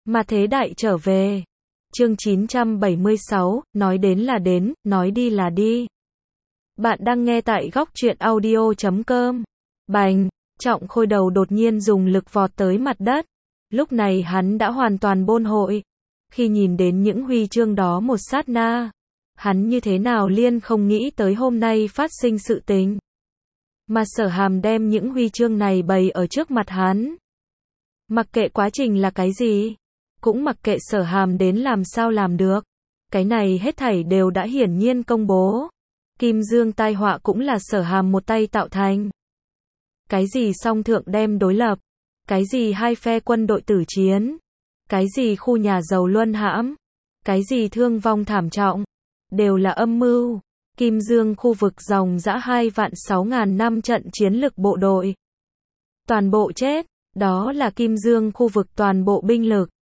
Mà thế đại trở về. Chương 976, nói đến là đến, nói đi là đi. Bạn đang nghe tại góc truyện audio.com. Bành, Trọng Khôi đầu đột nhiên dùng lực vọt tới mặt đất. Lúc này hắn đã hoàn toàn bôn hội. Khi nhìn đến những huy chương đó một sát na, hắn như thế nào liên không nghĩ tới hôm nay phát sinh sự tình. Mà Sở Hàm đem những huy chương này bày ở trước mặt hắn. Mặc kệ quá trình là cái gì, cũng mặc kệ Sở Hàm đến làm sao làm được. Cái này hết thảy đều đã hiển nhiên công bố. Kim Dương tai họa cũng là Sở Hàm một tay tạo thành. Cái gì song thượng đem đối lập, cái gì hai phe quân đội tử chiến, cái gì khu nhà giàu luân hãm, cái gì thương vong thảm trọng, đều là âm mưu. Kim Dương khu vực dòng dã 2.600.000 năm trận chiến lực bộ đội. Toàn bộ chết, đó là Kim Dương khu vực toàn bộ binh lực.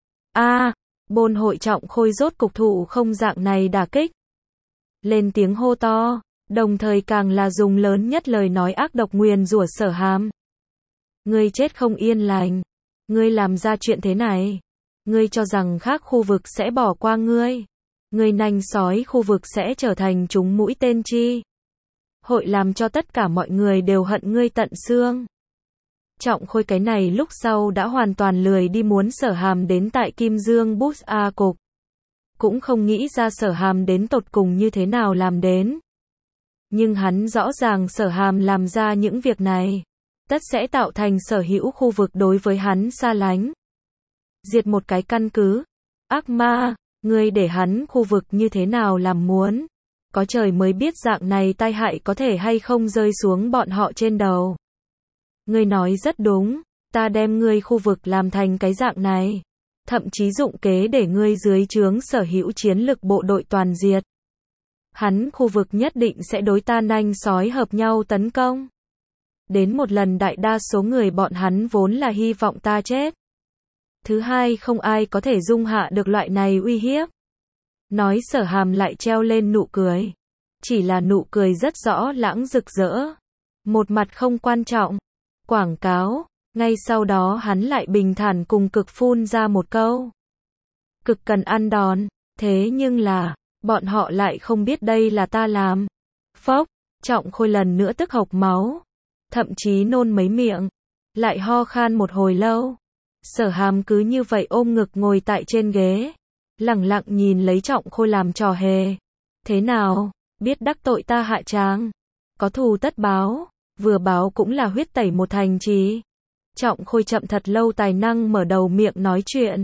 Bôn hội Trọng Khôi rốt cục thụ không dạng này đả kích. Lên tiếng hô to, đồng thời càng là dùng lớn nhất lời nói ác độc nguyền rủa Sở Hàm. Ngươi chết không yên lành. Ngươi làm ra chuyện thế này. Ngươi cho rằng khác khu vực sẽ bỏ qua ngươi. Ngươi nanh sói khu vực sẽ trở thành chúng mũi tên chi. Hội làm cho tất cả mọi người đều hận ngươi tận xương. Trọng Khôi cái này lúc sau đã hoàn toàn lười đi muốn Sở Hàm đến tại Kim Dương Bus A cục. Cũng không nghĩ ra Sở Hàm đến tột cùng như thế nào làm đến. Nhưng hắn rõ ràng Sở Hàm làm ra những việc này, tất sẽ tạo thành sở hữu khu vực đối với hắn xa lánh. Diệt một cái căn cứ. Ác ma, ngươi để hắn khu vực như thế nào làm muốn. Có trời mới biết dạng này tai hại có thể hay không rơi xuống bọn họ trên đầu. Ngươi nói rất đúng, ta đem ngươi khu vực làm thành cái dạng này. Thậm chí dụng kế để ngươi dưới trướng sở hữu chiến lực bộ đội toàn diệt. Hắn khu vực nhất định sẽ đối ta nanh sói hợp nhau tấn công. Đến một lần đại đa số người bọn hắn vốn là hy vọng ta chết. Thứ hai, không ai có thể dung hạ được loại này uy hiếp. Nói Sở Hàm lại treo lên nụ cười. Chỉ là nụ cười rất rõ lãng rực rỡ. Một mặt không quan trọng. Quảng cáo. Ngay sau đó hắn lại bình thản cùng cực phun ra một câu. Cực cần ăn đòn. Thế nhưng là, bọn họ lại không biết đây là ta làm. Phốc, Trọng Khôi lần nữa tức hộc máu. Thậm chí nôn mấy miệng. Lại ho khan một hồi lâu. Sở Hàm cứ như vậy ôm ngực ngồi tại trên ghế. Lẳng lặng nhìn lấy Trọng Khôi làm trò hề. Thế nào, biết đắc tội ta hạ tràng. Có thù tất báo. Vừa báo cũng là huyết tẩy một thành trì. Trọng Khôi chậm thật lâu tài năng mở đầu miệng nói chuyện.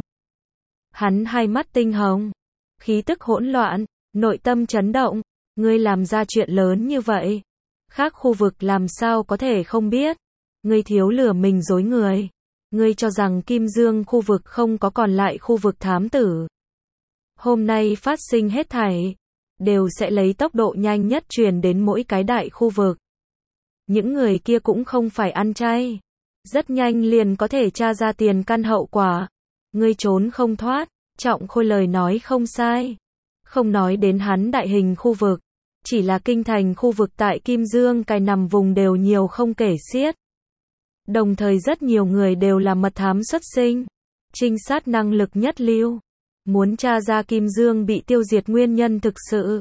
Hắn hai mắt tinh hồng. Khí tức hỗn loạn. Nội tâm chấn động. Ngươi làm ra chuyện lớn như vậy. Khác khu vực làm sao có thể không biết. Ngươi thiếu lừa mình dối người. Ngươi cho rằng Kim Dương khu vực không có còn lại khu vực thám tử. Hôm nay phát sinh hết thảy. Đều sẽ lấy tốc độ nhanh nhất truyền đến mỗi cái đại khu vực. Những người kia cũng không phải ăn chay. Rất nhanh liền có thể tra ra tiền căn hậu quả. Ngươi trốn không thoát. Trọng Khôi lời nói không sai. Không nói đến hắn đại hình khu vực. Chỉ là kinh thành khu vực tại Kim Dương cái nằm vùng đều nhiều không kể xiết. Đồng thời rất nhiều người đều là mật thám xuất sinh. Trinh sát năng lực nhất lưu. Muốn tra ra Kim Dương bị tiêu diệt nguyên nhân thực sự.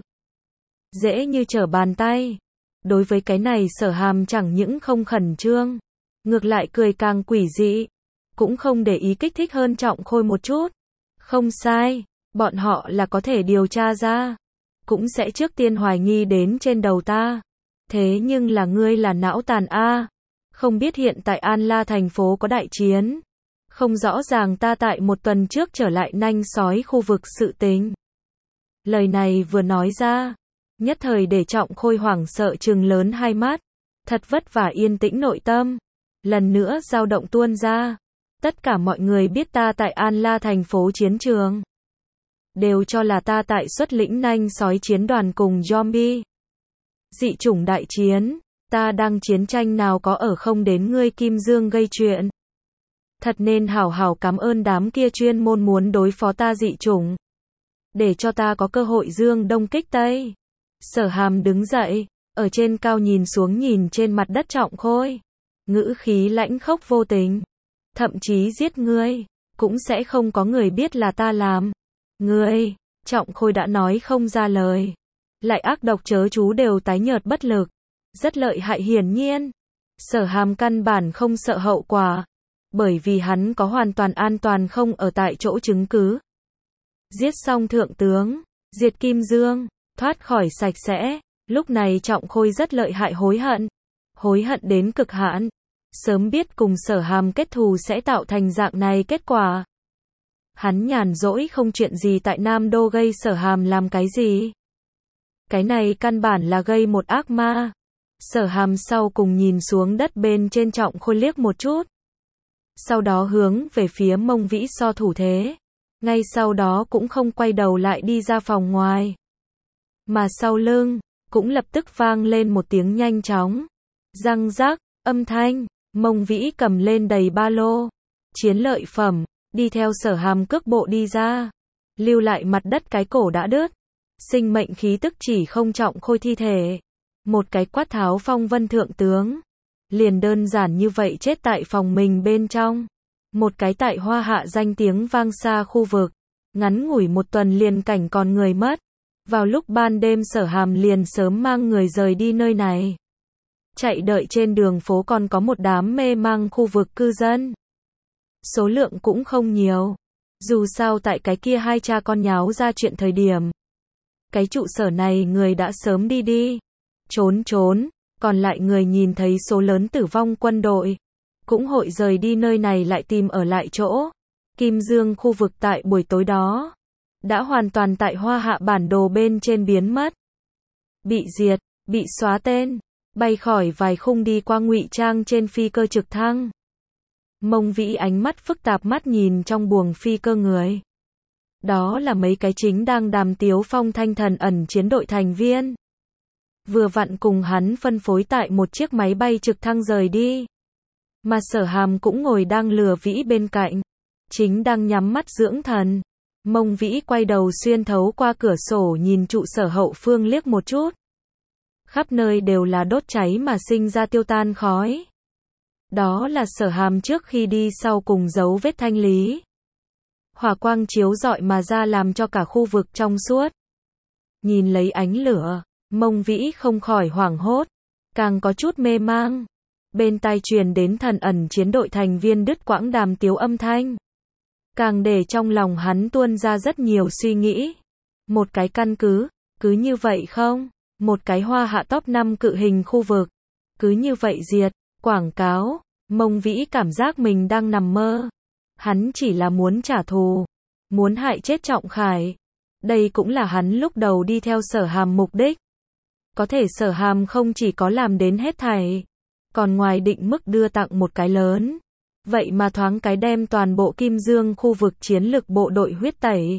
Dễ như trở bàn tay. Đối với cái này Sở Hàm chẳng những không khẩn trương. Ngược lại cười càng quỷ dị. Cũng không để ý kích thích hơn Trọng Khôi một chút. Không sai. Bọn họ là có thể điều tra ra. Cũng sẽ trước tiên hoài nghi đến trên đầu ta. Thế nhưng là ngươi là não tàn a. Không biết hiện tại An La thành phố có đại chiến. Không rõ ràng ta tại một tuần trước trở lại nanh sói khu vực sự tình. Lời này vừa nói ra. Nhất thời để Trọng Khôi hoảng sợ trừng lớn hai mắt. Thật vất vả yên tĩnh nội tâm. Lần nữa dao động tuôn ra. Tất cả mọi người biết ta tại An La thành phố chiến trường. Đều cho là ta tại xuất lĩnh nanh sói chiến đoàn cùng zombie. Dị chủng đại chiến. Ta đang chiến tranh nào có ở không đến ngươi Kim Dương gây chuyện. Thật nên hảo hảo cảm ơn đám kia chuyên môn muốn đối phó ta dị chủng. Để cho ta có cơ hội dương đông kích tây. Sở Hàm đứng dậy. Ở trên cao nhìn xuống nhìn trên mặt đất Trọng Khôi. Ngữ khí lãnh khốc vô tình. Thậm chí giết ngươi. cũng sẽ không có người biết là ta làm. Ngươi, Trọng Khôi đã nói không ra lời. Lại ác độc chớ chú đều tái nhợt bất lực. Rất lợi hại hiển nhiên. Sở Hàm căn bản không sợ hậu quả. Bởi vì hắn có hoàn toàn an toàn không ở tại chỗ chứng cứ. Giết xong thượng tướng, diệt Kim Dương, thoát khỏi sạch sẽ. Lúc này Trọng Khôi rất lợi hại hối hận. Hối hận đến cực hạn. Sớm biết cùng Sở Hàm kết thù sẽ tạo thành dạng này kết quả. Hắn nhàn rỗi không chuyện gì tại Nam Đô gây Sở Hàm làm cái gì. Cái này căn bản là gây một ác ma. Sở Hàm sau cùng nhìn xuống đất bên trên Trọng Khôi liếc một chút. Sau đó hướng về phía Mông Vĩ so thủ thế. Ngay sau đó cũng không quay đầu lại đi ra phòng ngoài. Mà sau lưng, cũng lập tức vang lên một tiếng nhanh chóng. Răng rắc, âm thanh, Mông Vĩ cầm lên đầy ba lô. Chiến lợi phẩm, đi theo Sở Hàm cước bộ đi ra. Lưu lại mặt đất cái cổ đã đứt. Sinh mệnh khí tức chỉ không Trọng Khôi thi thể. Một cái quát tháo phong vân thượng tướng. Liền đơn giản như vậy chết tại phòng mình bên trong. Một cái tại Hoa Hạ danh tiếng vang xa khu vực. Ngắn ngủi một tuần liền cảnh còn người mất. Vào lúc ban đêm Sở Hàm liền sớm mang người rời đi nơi này. Chạy đợi trên đường phố còn có một đám mê mang khu vực cư dân. Số lượng cũng không nhiều. Dù sao tại cái kia hai cha con nháo ra chuyện thời điểm. Cái trụ sở này người đã sớm đi. Trốn. Còn lại người nhìn thấy số lớn tử vong quân đội. Cũng hội rời đi nơi này lại tìm ở lại chỗ. Kim Dương khu vực tại buổi tối đó. Đã hoàn toàn tại Hoa Hạ bản đồ bên trên biến mất. Bị diệt, bị xóa tên. Bay khỏi vài khung đi qua ngụy trang trên phi cơ trực thăng. Mông Vĩ ánh mắt phức tạp mắt nhìn trong buồng phi cơ người. Đó là mấy cái chính đang đàm tiếu phong thanh thần ẩn chiến đội thành viên. Vừa vặn cùng hắn phân phối tại một chiếc máy bay trực thăng rời đi. Mà Sở Hàm cũng ngồi đang lừa Vĩ bên cạnh. Chính đang nhắm mắt dưỡng thần. Mông Vĩ quay đầu xuyên thấu qua cửa sổ nhìn trụ sở hậu phương liếc một chút. Khắp nơi đều là đốt cháy mà sinh ra tiêu tan khói. Đó là Sở Hàm trước khi đi sau cùng dấu vết thanh lý. Hỏa quang chiếu rọi mà ra làm cho cả khu vực trong suốt. Nhìn lấy ánh lửa, Mông Vĩ không khỏi hoảng hốt, càng có chút mê mang. Bên tai truyền đến thần ẩn chiến đội thành viên đứt quãng đàm tiếu âm thanh. Càng để trong lòng hắn tuôn ra rất nhiều suy nghĩ. Một cái căn cứ, cứ như vậy không? Một cái Hoa Hạ top 5 cự hình khu vực, cứ như vậy diệt, quảng cáo. Mông Vĩ cảm giác mình đang nằm mơ. Hắn chỉ là muốn trả thù, muốn hại chết Trọng Khải. Đây cũng là hắn lúc đầu đi theo Sở Hàm mục đích. Có thể Sở Hàm không chỉ có làm đến hết thảy, còn ngoài định mức đưa tặng một cái lớn. Vậy mà thoáng cái đem toàn bộ Kim Dương khu vực chiến lực bộ đội huyết tẩy.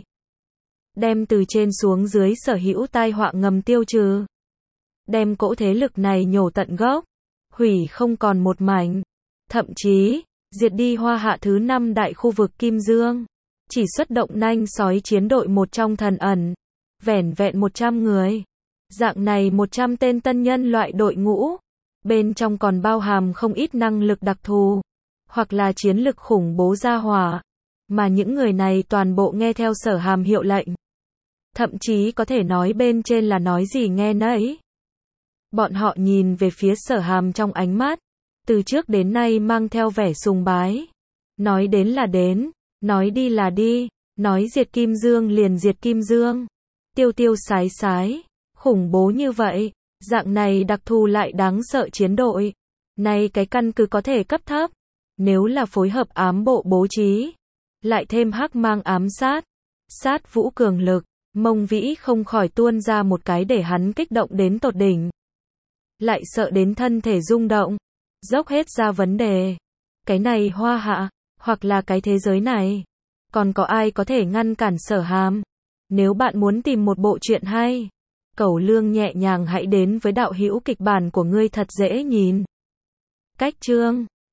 Đem từ trên xuống dưới sở hữu tai họa ngầm tiêu trừ. Đem cỗ thế lực này nhổ tận gốc, hủy không còn một mảnh. Thậm chí, diệt đi Hoa Hạ thứ 5 đại khu vực Kim Dương. Chỉ xuất động nanh sói chiến đội một trong thần ẩn. Vẻn vẹn 100 người. Dạng này 100 tên tân nhân loại đội ngũ. Bên trong còn bao hàm không ít năng lực đặc thù. Hoặc là chiến lực khủng bố gia hỏa. Mà những người này toàn bộ nghe theo Sở Hàm hiệu lệnh. Thậm chí có thể nói bên trên là nói gì nghe nấy. Bọn họ nhìn về phía Sở Hàm trong ánh mắt. Từ trước đến nay mang theo vẻ sùng bái. Nói đến là đến. Nói đi là đi. Nói diệt Kim Dương liền diệt Kim Dương. Tiêu tiêu sái sái. Khủng bố như vậy. Dạng này đặc thù lại đáng sợ chiến đội. Này cái căn cứ có thể cấp thấp. Nếu là phối hợp ám bộ bố trí. Lại thêm hắc mang ám sát. Sát vũ cường lực. Mông Vĩ không khỏi tuôn ra một cái để hắn kích động đến tột đỉnh. Lại sợ đến thân thể rung động. Dốc hết ra vấn đề. Cái này Hoa Hạ. Hoặc là cái thế giới này. Còn có ai có thể ngăn cản Sở Hàm? Nếu bạn muốn tìm một bộ truyện hay. Cẩu Lương nhẹ nhàng hãy đến với đạo hữu kịch bản của ngươi thật dễ nhìn. Cách chương